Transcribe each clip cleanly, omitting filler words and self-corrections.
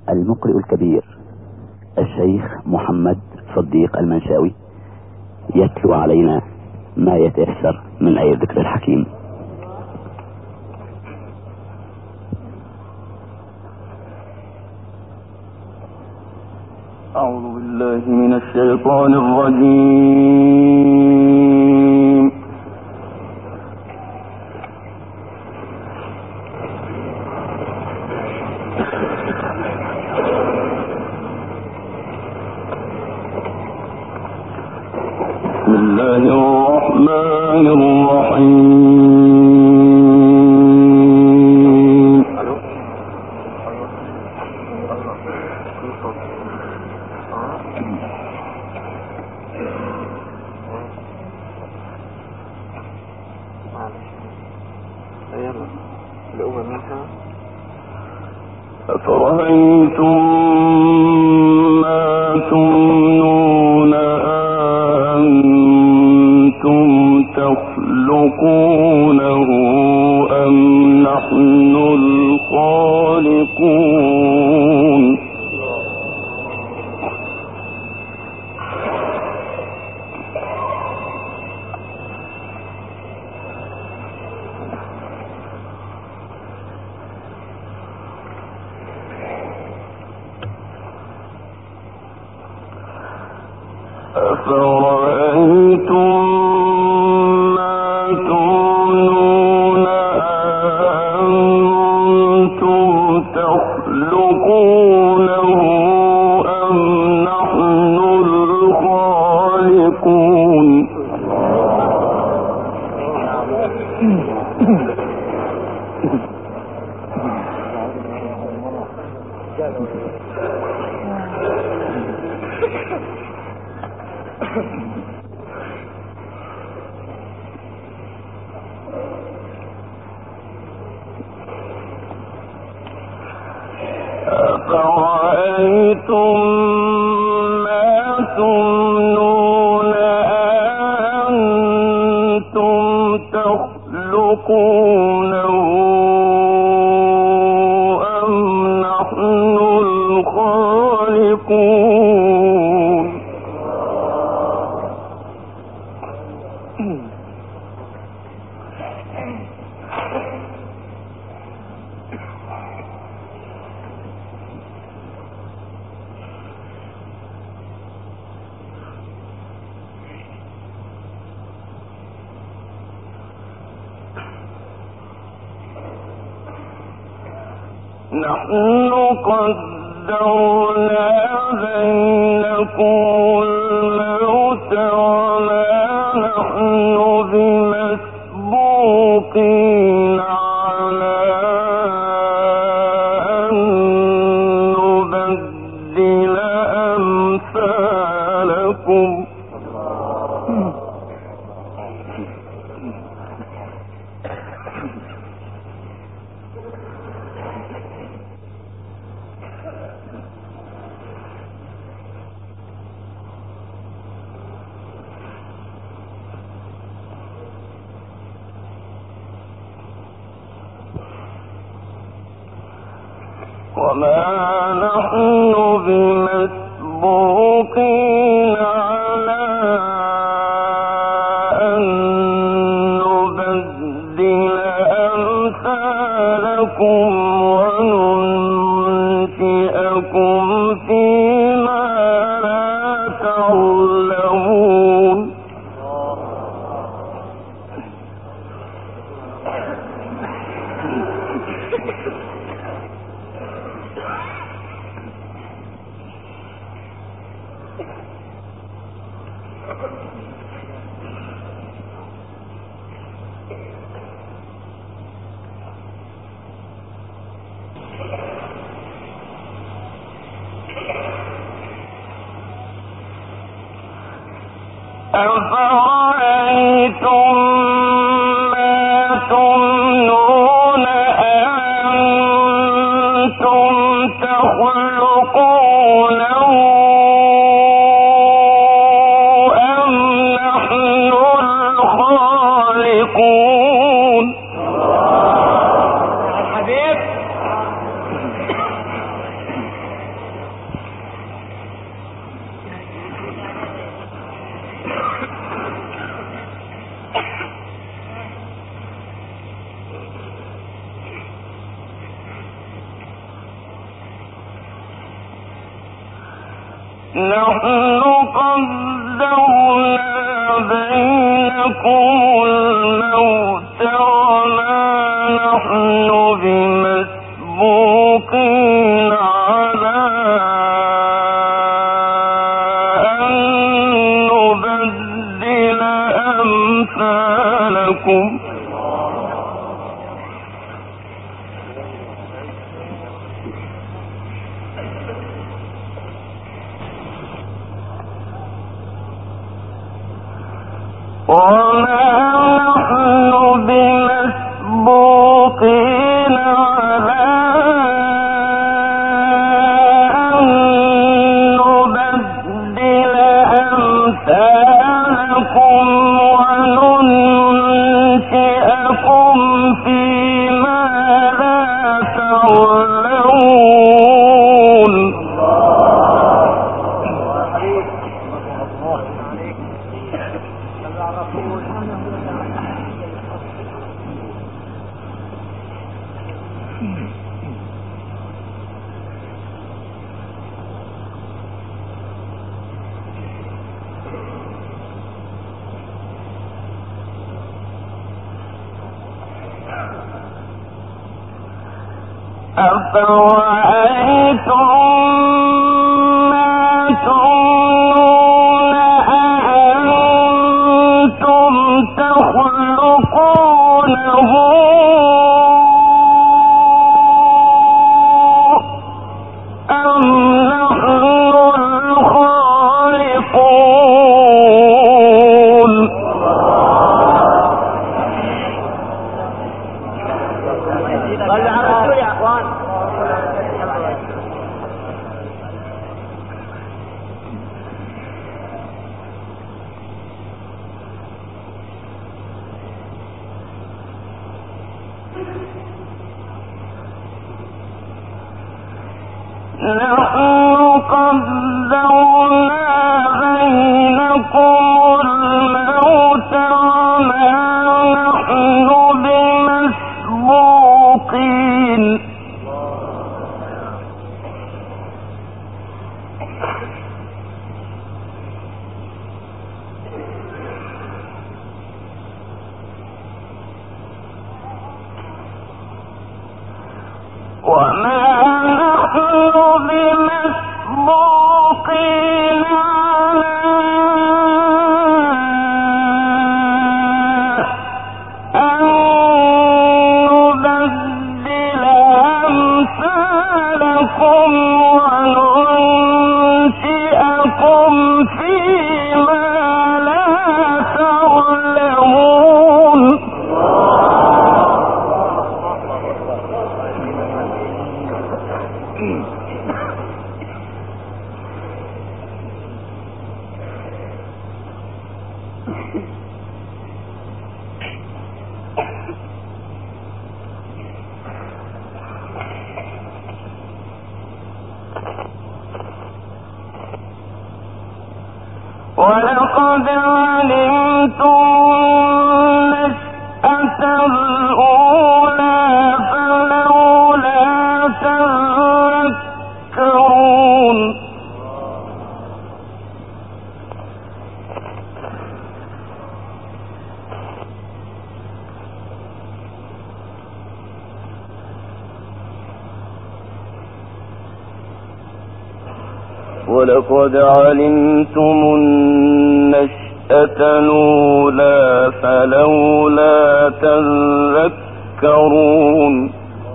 المقرئ الكبير الشيخ محمد صديق المنشاوي يتلو علينا ما يتيسر من آية الذكر الحكيم. أعوذ بالله من الشيطان الرجيم. بسم الله الرحمن الرحيم. أفرأيتم ما تمنون أأنتم تخلقونه أم نحن الخالقون. أفرأيتم ما تمنون أأنتم تخلقونه أم نحن الخالقون. أفرأيتم ما تمنون أأنتم تخلقونه أم نحن الخالقون. نحن قدرنا بينكم الموت وما نحن بمسبوقين على أن نبدل أمثالكم. وما نحن بمسبوقين على أن نبدل أمثالكم وننشئكم فيما لا تعلمون. أفرأيتم ما تمنون أأنتم تخلقونه أم نحن الخالقون. نحن قدرنا بينكم الموت وما نحن بمسبوقين على أن نبدل أمثالكم وما نحن بمسبوقين على أن نبدل أمثالكم وننشئكم فيما لا تعلمون أفرأيتم ما تمنون أأنتم تخلقونه أم نحن الخالقون نحن قدرنا بينكم الموت وما نحن بمسبوقين وما نحن بمسبوقين على أن نبدل أمثالكم وننشئكم فيما لا تعلمون ولقد علمتم النشأة الأولى فلولا تذكرون ولقد علمتم النشأة الأولى فلولا تذكرون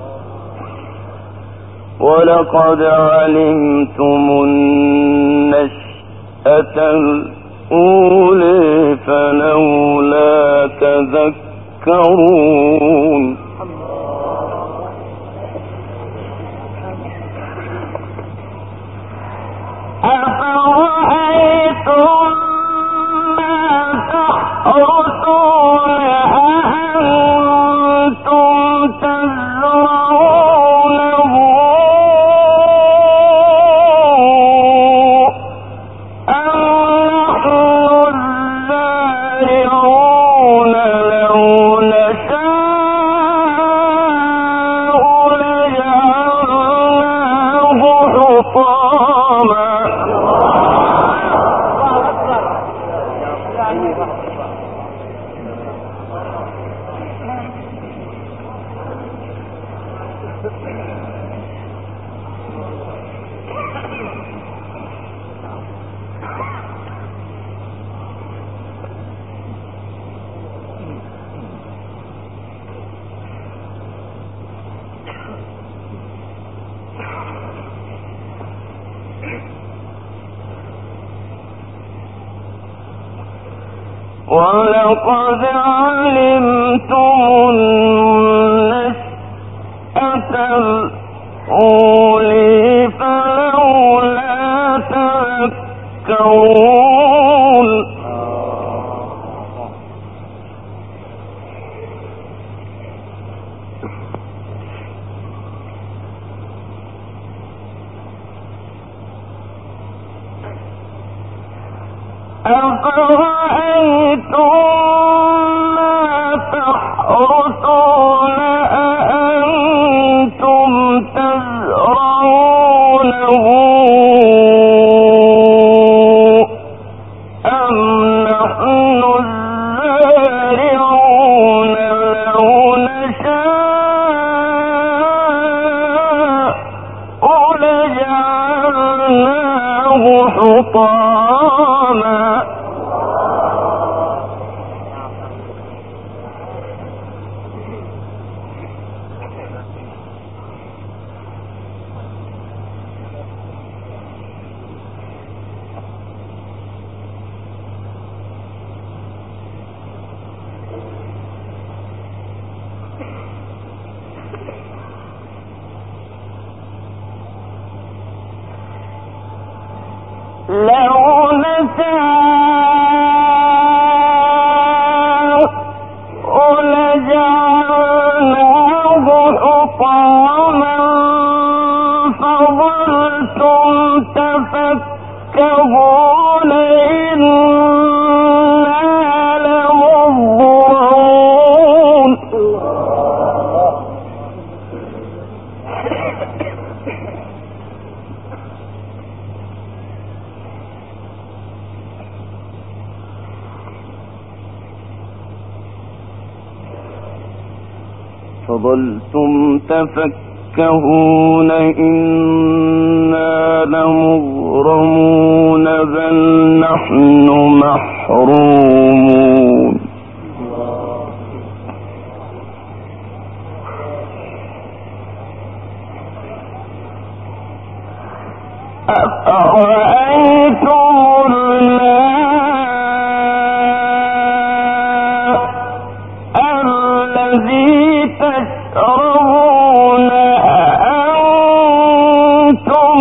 ولقد علمتم النشأة الأولى فلولا تذكرون أفرأيتم ما تحرثون أأنتم تزرعونه أم نحن الزارعون لو نشاء لجعلناه حطاما ولقد علمتم النشأة الأولى فلولا تذكرون أفرأيتم ما تحرثون أأنتم تزرعونه أم نحن الزارعون لو نشاء لجعلناه حطاما لو نشاء لجعلناه حطاما فظلتم تفكهون إنا لمغرمون فظلتم تفكهون إنا لمغرمون بل نحن محرومون أفرأيتم الماء الذي تشربون أأنتم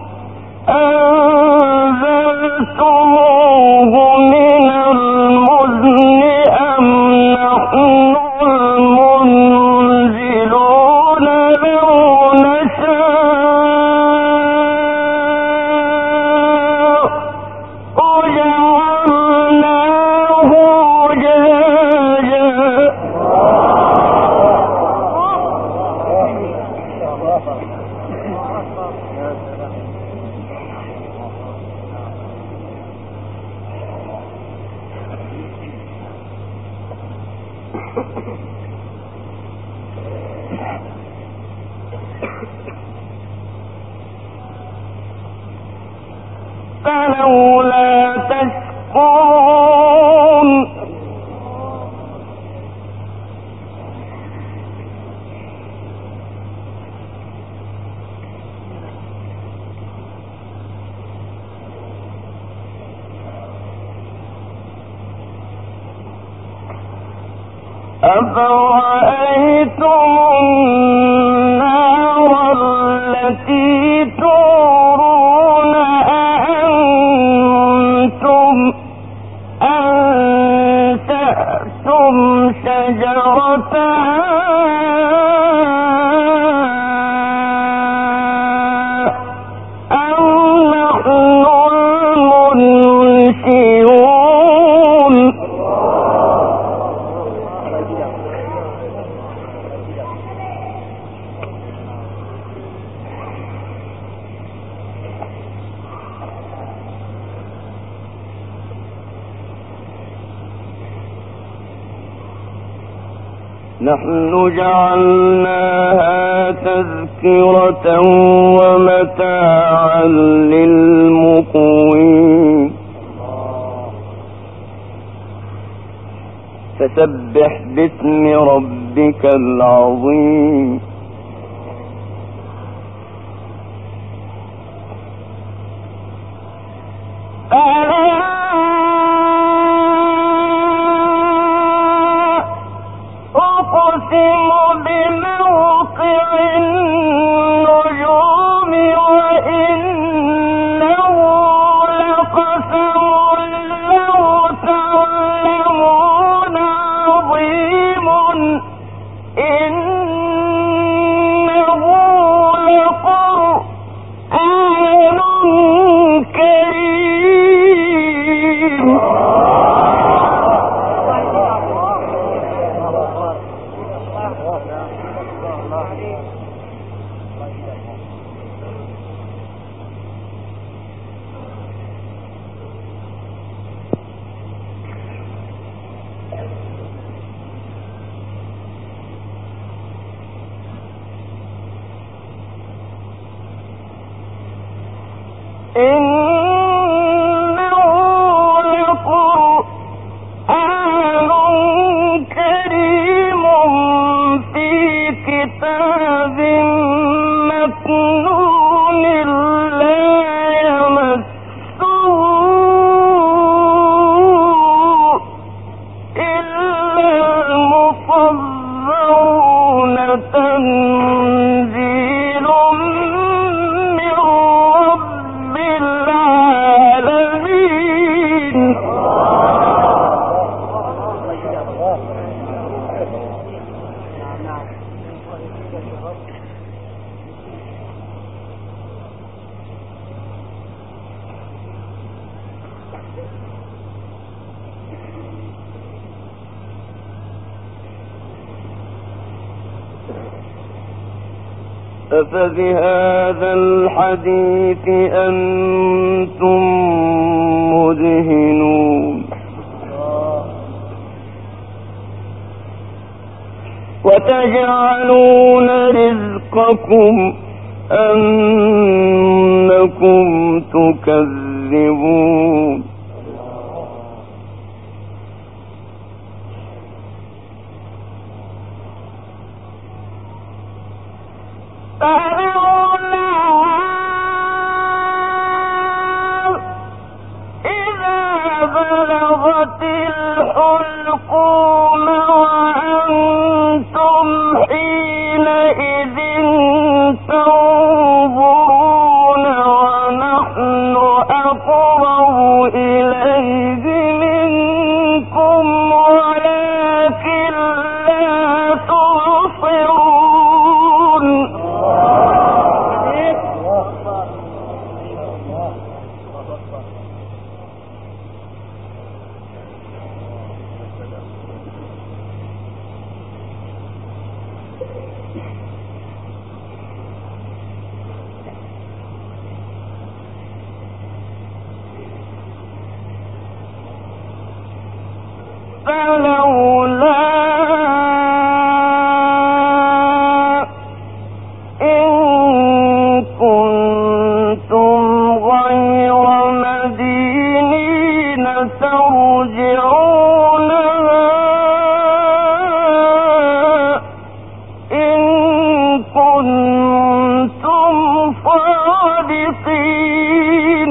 أنزلتموه من المزن أم نحن المنزلون لو نشاء وجعلناه جاجا فلولا تشكرون أفرأيتم النار التي تورون أأنتم أنشأتم شجرتها أم نحن المنشئون نحن جعلناها تذكرة ومتاعا للمقوين فسبح باسم ربك العظيم إنه لقرآن كريم في كتاب مكنون لا يمسه إلا المطهرون تنزيل من رب العالمين. أفبهذا الحديث أنتم مدهنون وتجعلون رزقكم أنكم تكذبون فلولا إذا بلغت الحلقوم وأنتم حينئذ تنظرون ونحن أقرب إليه منكم ولكن لا تبصرون. فلولا إن كنتم غير مدينين ترجعونها إن كنتم صادقين.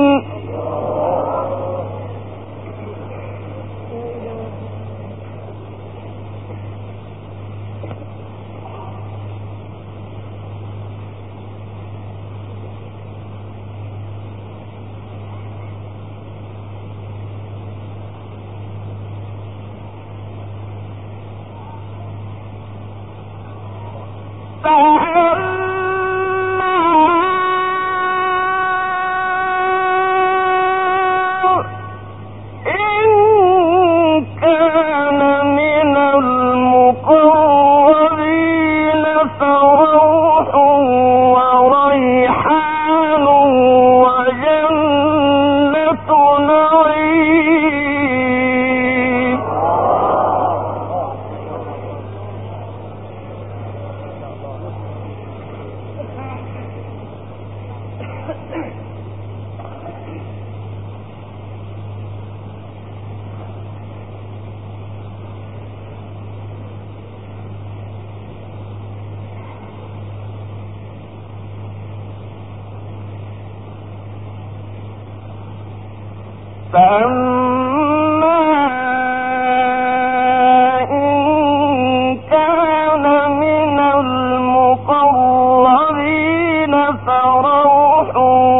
فأما إن كان من المقربين فروح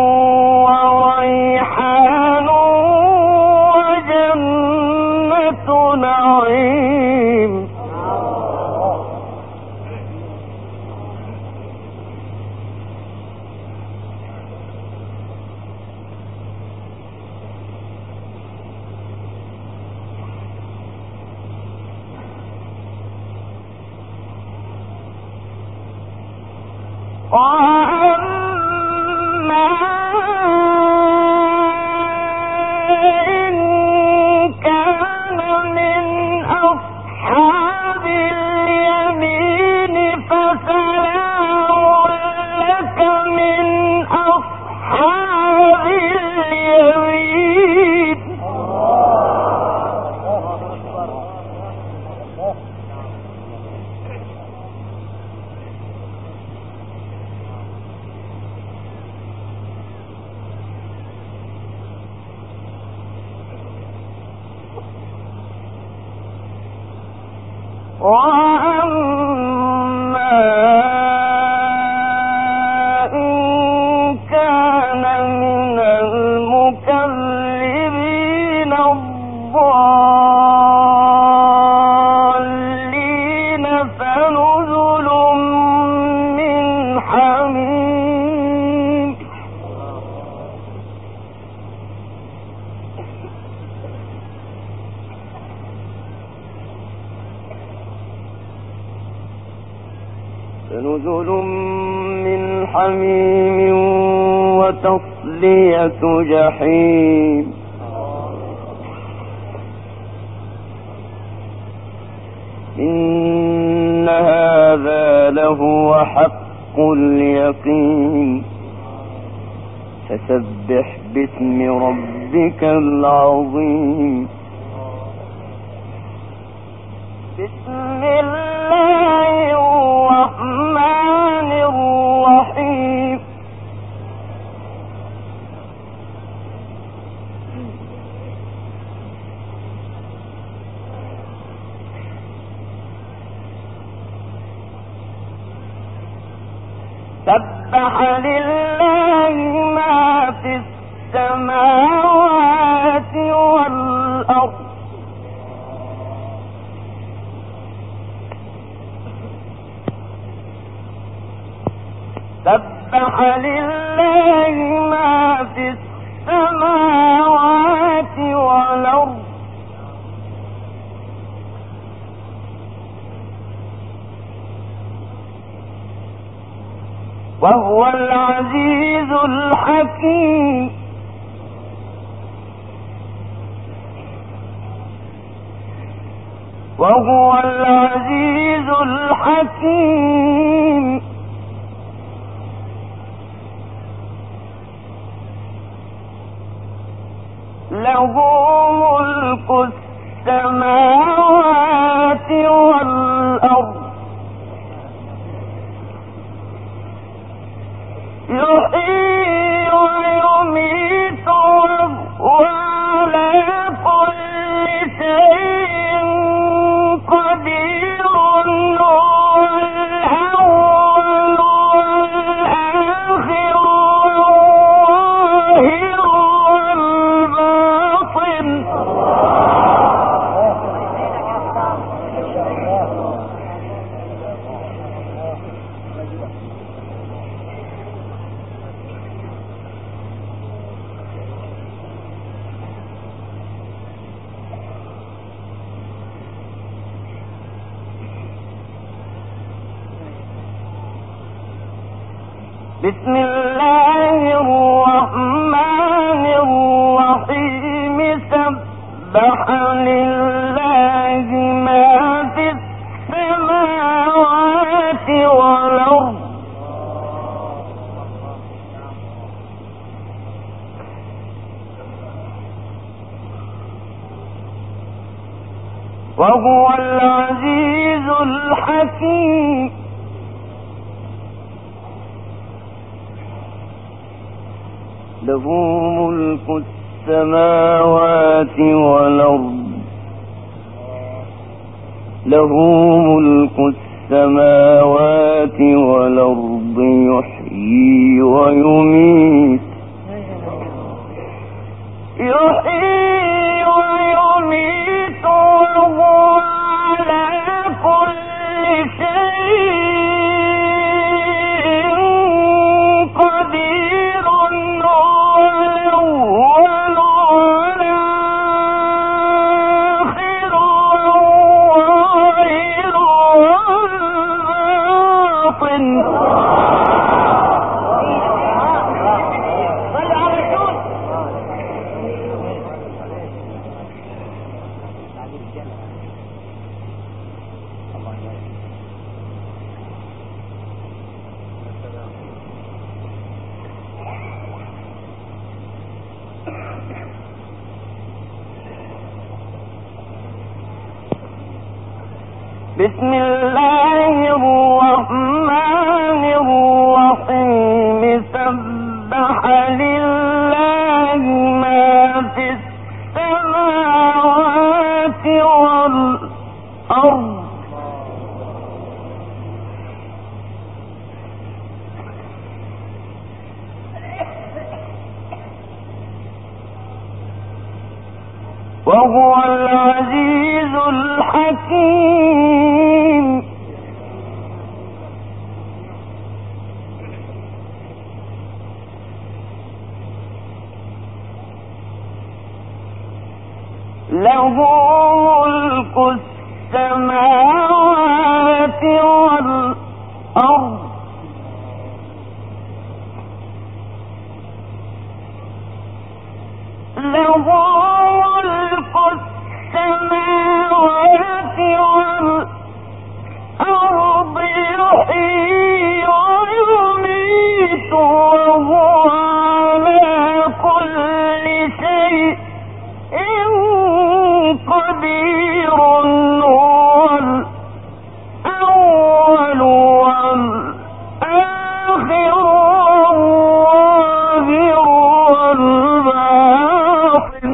وريحان وجنة نعيم. وأما وأما إن كان من المكذبين الضالين فنزل من حميم. فنزل من حميم وتصلية جحيم. إن هذا لهو حق اليقين. فسبح باسم ربك العظيم. بسم الله الرحمن الرحيم. سبح لله ما في السماوات والأرض. سبح لله ما في السماوات والأرض وهو العزيز الحكيم. وهو العزيز الحكيم. له ملك السماوات والأرض يحيي ويميت وهو على كل شيء قدير. هو الأول والآخر والظاهر والباطن. بسم الله الرحمن الرحيم. سبح لله ما في السماوات والأرض وهو العزيز الحكيم. له ملك السماوات والأرض. له ملك السماوات والأرض يحيي ويميت. يحيي ويميت وهو على كل شيء قدير. بسم الله الرحمن الرحيم. سبح لله ما في السماوات والأرض وهو العزيز الحكيم. له ملك السماوات والأرض له ملك السماوات والأرض يحيي ويميت وهو على كل شيء قدير. هو الأول والآخر والظاهر والباطن.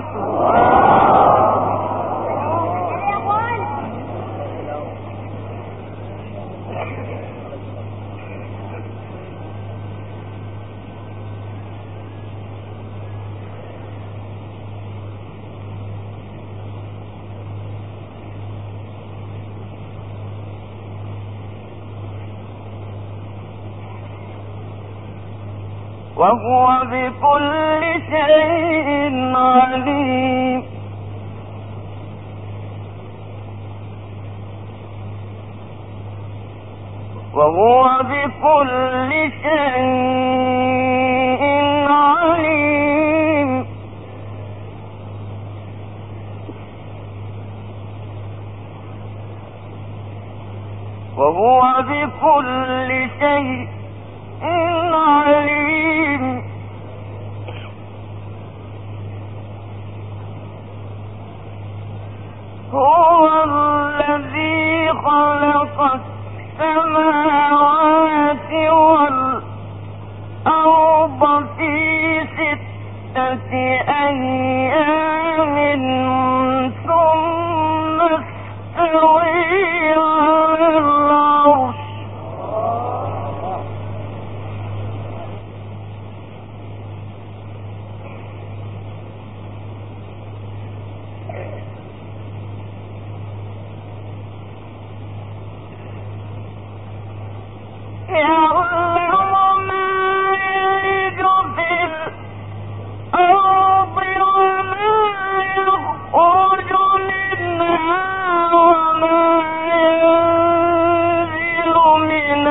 وهو بكل شيء عليم. وهو بكل شيء عليم. وهو بكل شيء عليم. هو الذي خلق السماوات والأرض في 6 أيام ثم استوى على العرش. يعلم ما يلج في الأرض وما يخرج منها وما ينزل من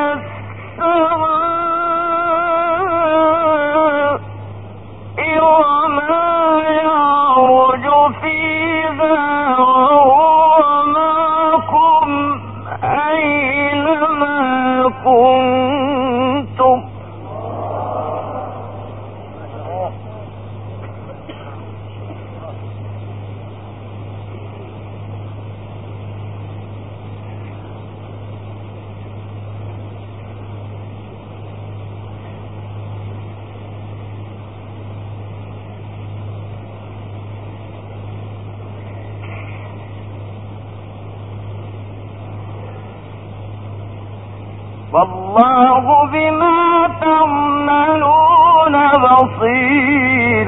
السماء وما يعرج فيها وهو معكم أينما كنتم. والله بما تعملون بصير.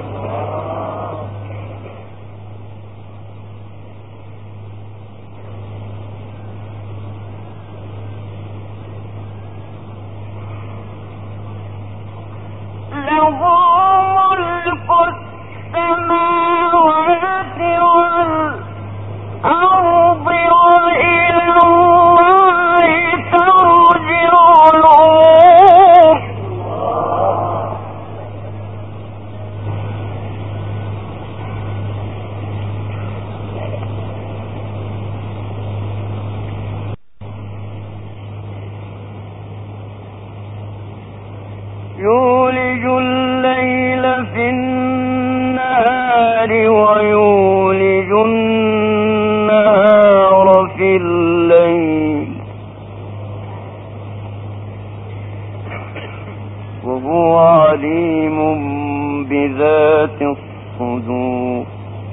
له ملك السماوات والأرض وإلى الله ترجع الأمور. يولج الليل في النهار ويولج النهار في الليل وهو عليم بذات الصدور.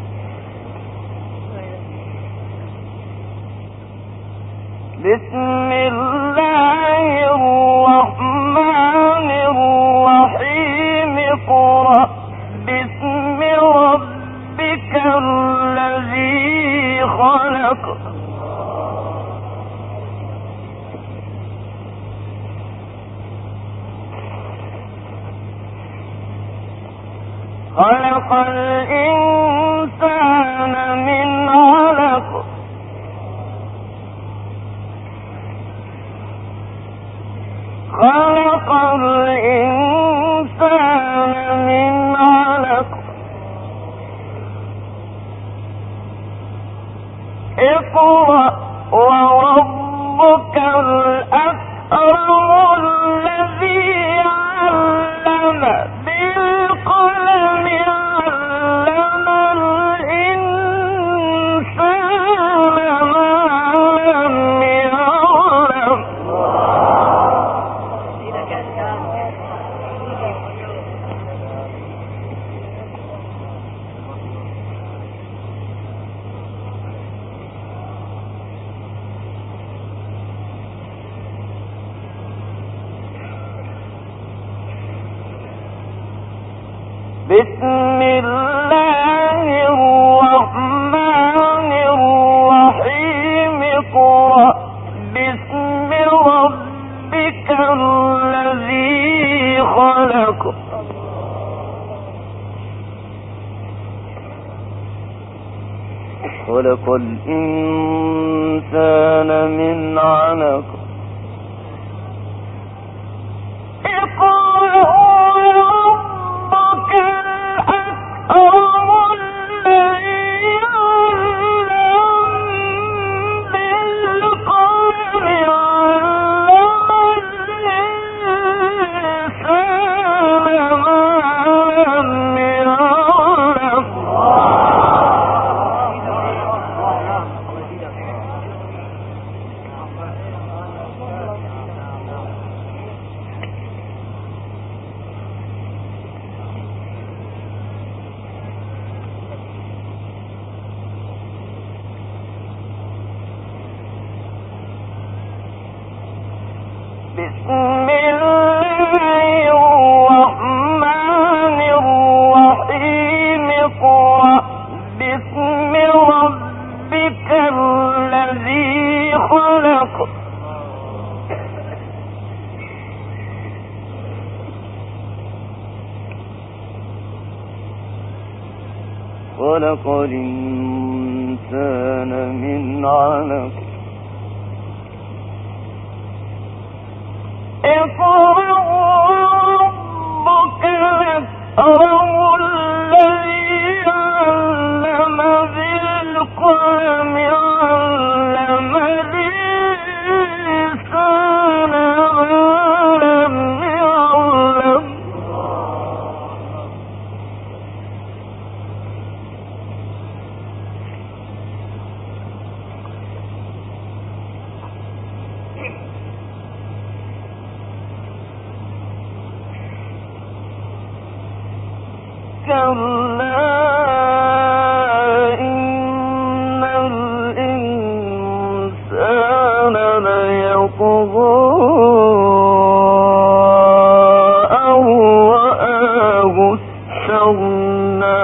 بسم الله الرحمن الرحيم. اقرأ باسم ربك الذي خلق الإنسان من علق خلق الإنسان من علق اقرأ وربك الأكرم الذي علم بالقلم علم الإنسان ما لم يعلم بسم الله الرحمن الرحيم اقرأ باسم ربك الذي خلق خلق الإنسان من علق اقرأ وربك الأكرم الذي علم بالقلم علم الإنسان ما لم يعلم بسم الله الرحمن الرحيم اقرأ باسم ربك الذي خلق خلق الإنسان من علق اقرأ وربك الأكرم الذي علم بالقلم علم الإنسان ما لم يعلم كلا إن الإنسان ليطغى أن رآه استغنى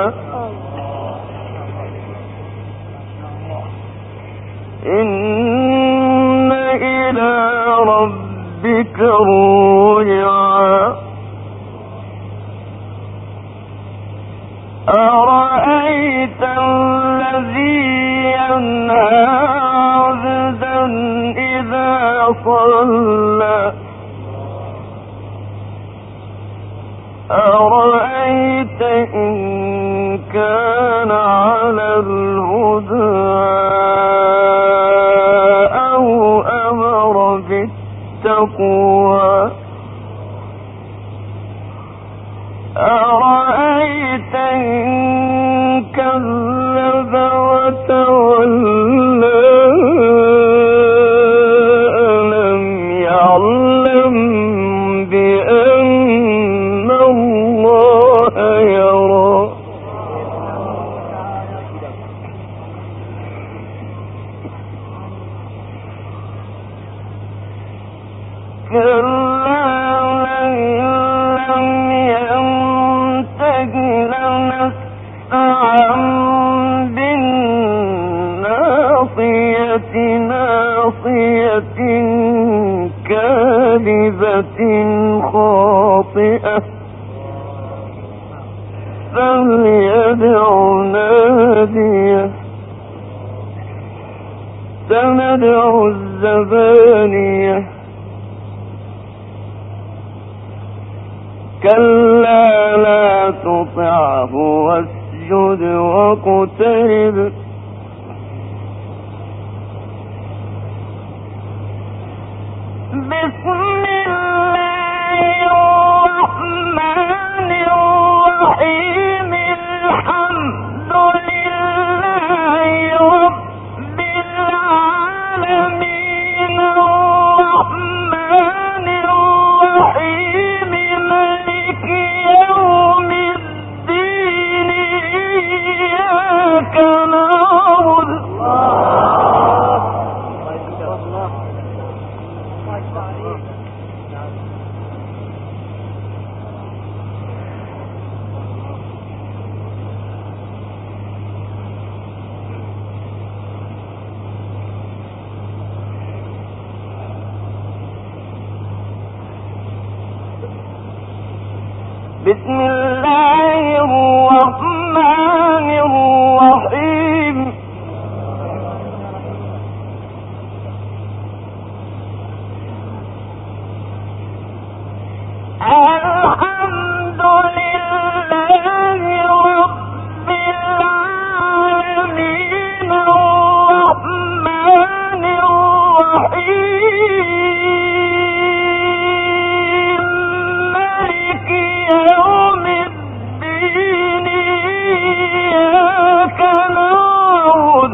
إن إلى ربك الرجعى أرأيت الذي ينهى عبدا إذا صلى أرأيت إن كان على الهدى أو أمر بالتقوى أرأيت إن كذب وتولى ألم يعلم بأن الله يرى كلا لم ينته لنسفعا بالناصية فليدع ناديه سندع الزبانية كلا لا تطعه واسجد واقترب بسم الله الرحمن الرحيم الحمد لله رب العالمين الرحمن الرحيم مالك يوم الدين إياك نعبد بسم الله الرحمن الرحيم الحمد لله رب العالمين الرحمن الرحيم مالك يوم الدين إياك نعبد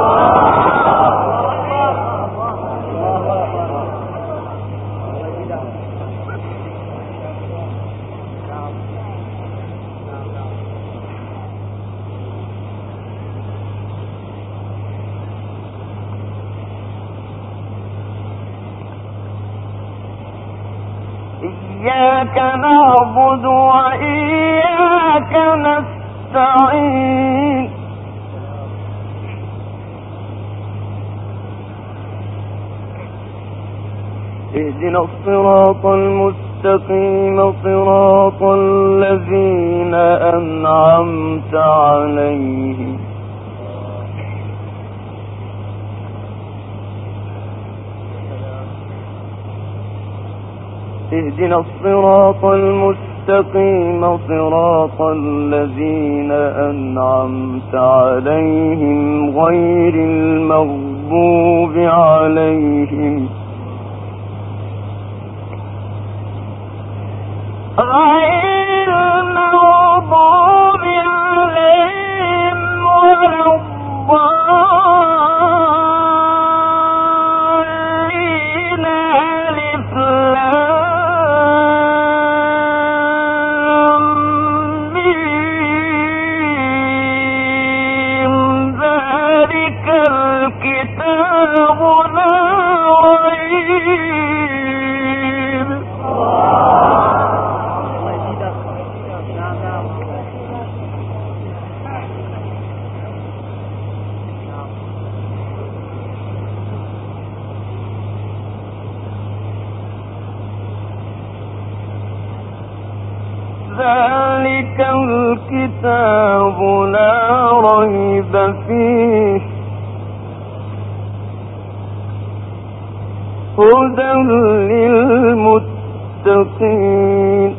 إياك نعبد وإياك نستعين اهدنا الصراط المستقيم صراط الذين أنعمت عليهم اهدنا الصراط المستقيم صراط الذين أنعمت عليهم غير المغضوب عليهم غير المغضوب عليهم ولا الضالين ألف لام ميم ذلك الكتاب لا ريب ذلك الكتاب لا ريب فيه هدى للمتقين